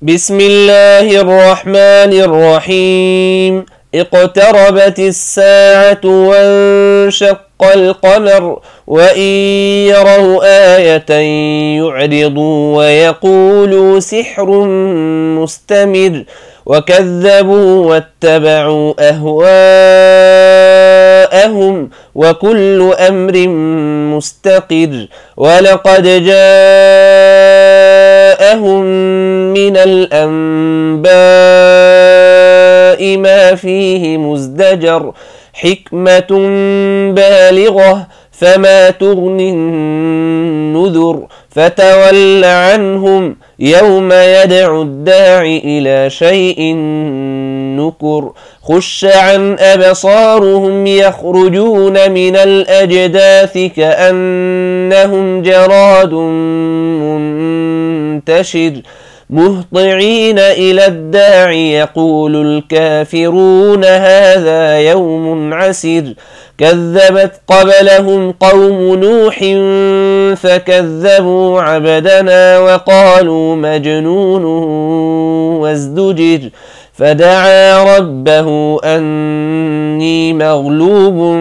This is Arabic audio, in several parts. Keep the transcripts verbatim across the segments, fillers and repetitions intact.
بسم الله الرحمن الرحيم. اقتربت الساعة وانشق القمر وإن يروا آية يعرضوا ويقولوا سحر مستمر وكذبوا واتبعوا أهواءهم وكل أمر مستقر ولقد جاءهم من الأنباء ما فيه مزدجر حكمة بالغة فما تغني النذر فتول عنهم يوم يدعو الداعي إلى شيء نكر خش عن أبصارهم يخرجون من الأجداث كأنهم جراد منتشر مهطعين إلى الداعي يقول الكافرون هذا يوم عسر كذبت قبلهم قوم نوح فكذبوا عبدنا وقالوا مجنون وازدجر فدعا ربه أني مغلوب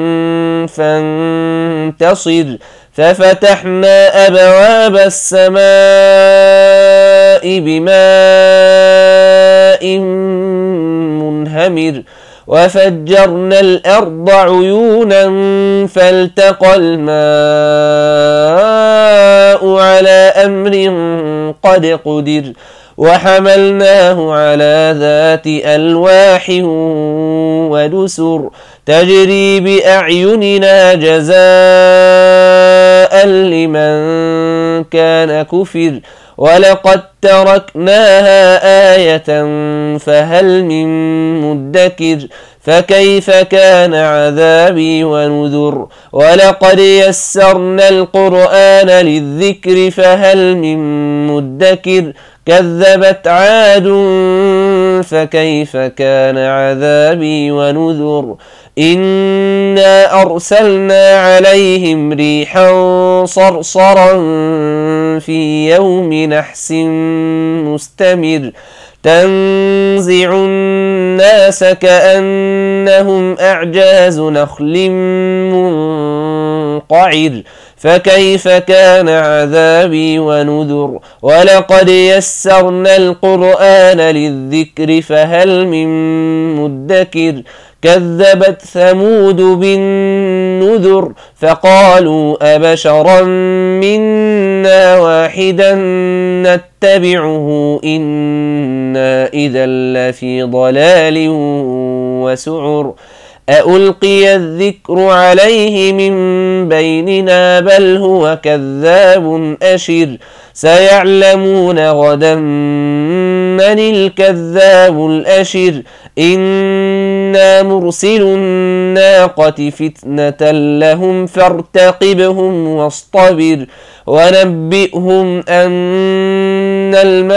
فانتصر ففتحنا أبواب السماء بماء منهمر وفجرنا الأرض عيونا فالتقى الماء على أمر قد قدر وحملناه على ذات ألواح ودسر تجري بأعيننا جزاء لمن كان كفر ولقد تركناها آية فهل من مدكر فكيف كان عذابي ونذر ولقد يسرنا القرآن للذكر فهل من مدكر كذبت عاد فكيف كان عذابي ونذر إنا أرسلنا عليهم ريحا صرصرا في يوم نحس مستمر تنزع الناس كأنهم أعجاز نخل منقعر فكيف كان عذابي ونذر ولقد يسرنا القرآن للذكر فهل من مدكر كذبت ثمود بالنذر فقالوا أبشرا منا واحدا نتبعه إنا إذا لفي ضلال وسعر أألقي الذكر عليه من بيننا بل هو كذاب أشر سيعلمون غدا من الكذاب الأشر إنا مرسل الناقة فتنة لهم فارتقبهم واصطبر ونبئهم أن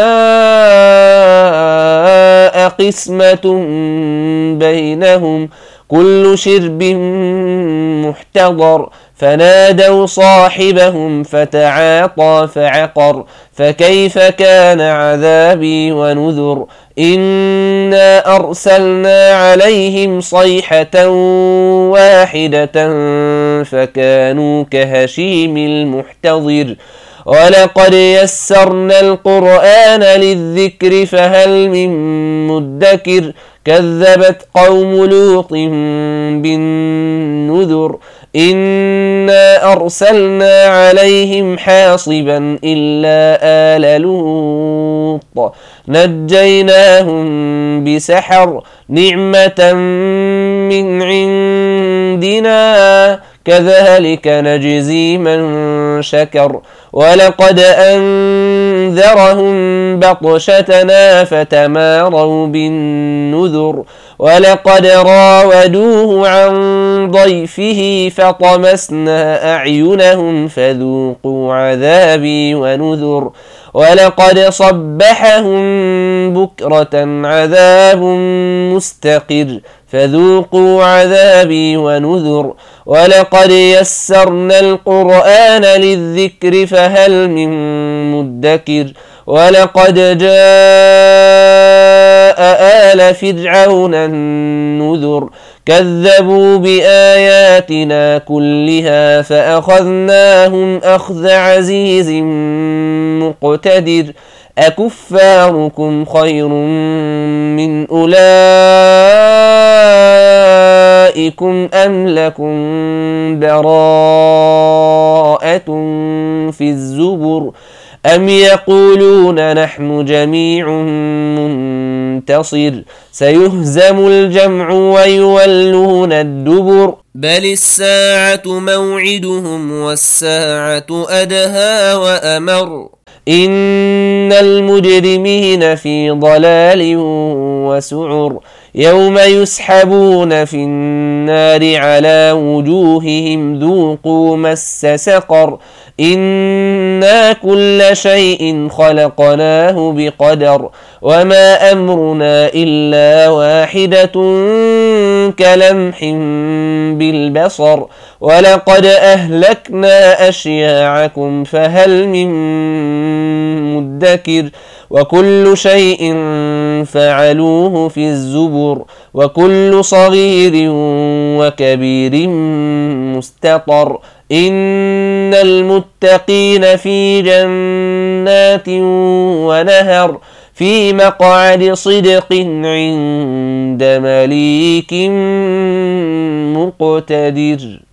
الماء قسمة بينهم كل شرب محتضر فنادوا صاحبهم فتعاطى فعقر فكيف كان عذابي ونذر إنا أرسلنا عليهم صيحة واحدة فكانوا كهشيم المحتضر ولقد يسرنا القرآن للذكر فهل من مدكر كذبت قوم لوط بالنذر إنا أرسلنا عليهم حاصبا إلا آل لوط نجيناهم بسحر نعمة من عندنا كذلك نجزي من شكر ولقد أنذرهم بطشتنا فتماروا بالنذر ولقد راودوه عن ضيفه فطمسنا أعينهم فذوقوا عذابي ونذر ولقد صبحهم بكرة عذاب مستقر فذوقوا عذابي ونذر ولقد يسرنا القرآن للذكر فهل من مدكر ولقد جاء آل فرعون النذر كذبوا بآياتنا كلها فأخذناهم أخذ عزيز مقتدر أكفاركم خير من أولئكم أم لكم براءة في الزبر أم يقولون نحن جميع منتصر سيهزم الجمع ويولون الدبر بل الساعة موعدهم والساعة أدهى وأمر إن المجرمين في ضلال وسعر يوم يسحبون في النار على وجوههم ذوقوا مس سقر إنا كل شيء خلقناه بقدر وما أمرنا إلا واحدة كلمح بالبصر ولقد أهلكنا أشياعكم فهل من مدكر وكل شيء فعلوه في الزبر وكل صغير وكبير مستطر إن المتقين في جنات ونهر في مقعد صدق عند مليك مقتدر.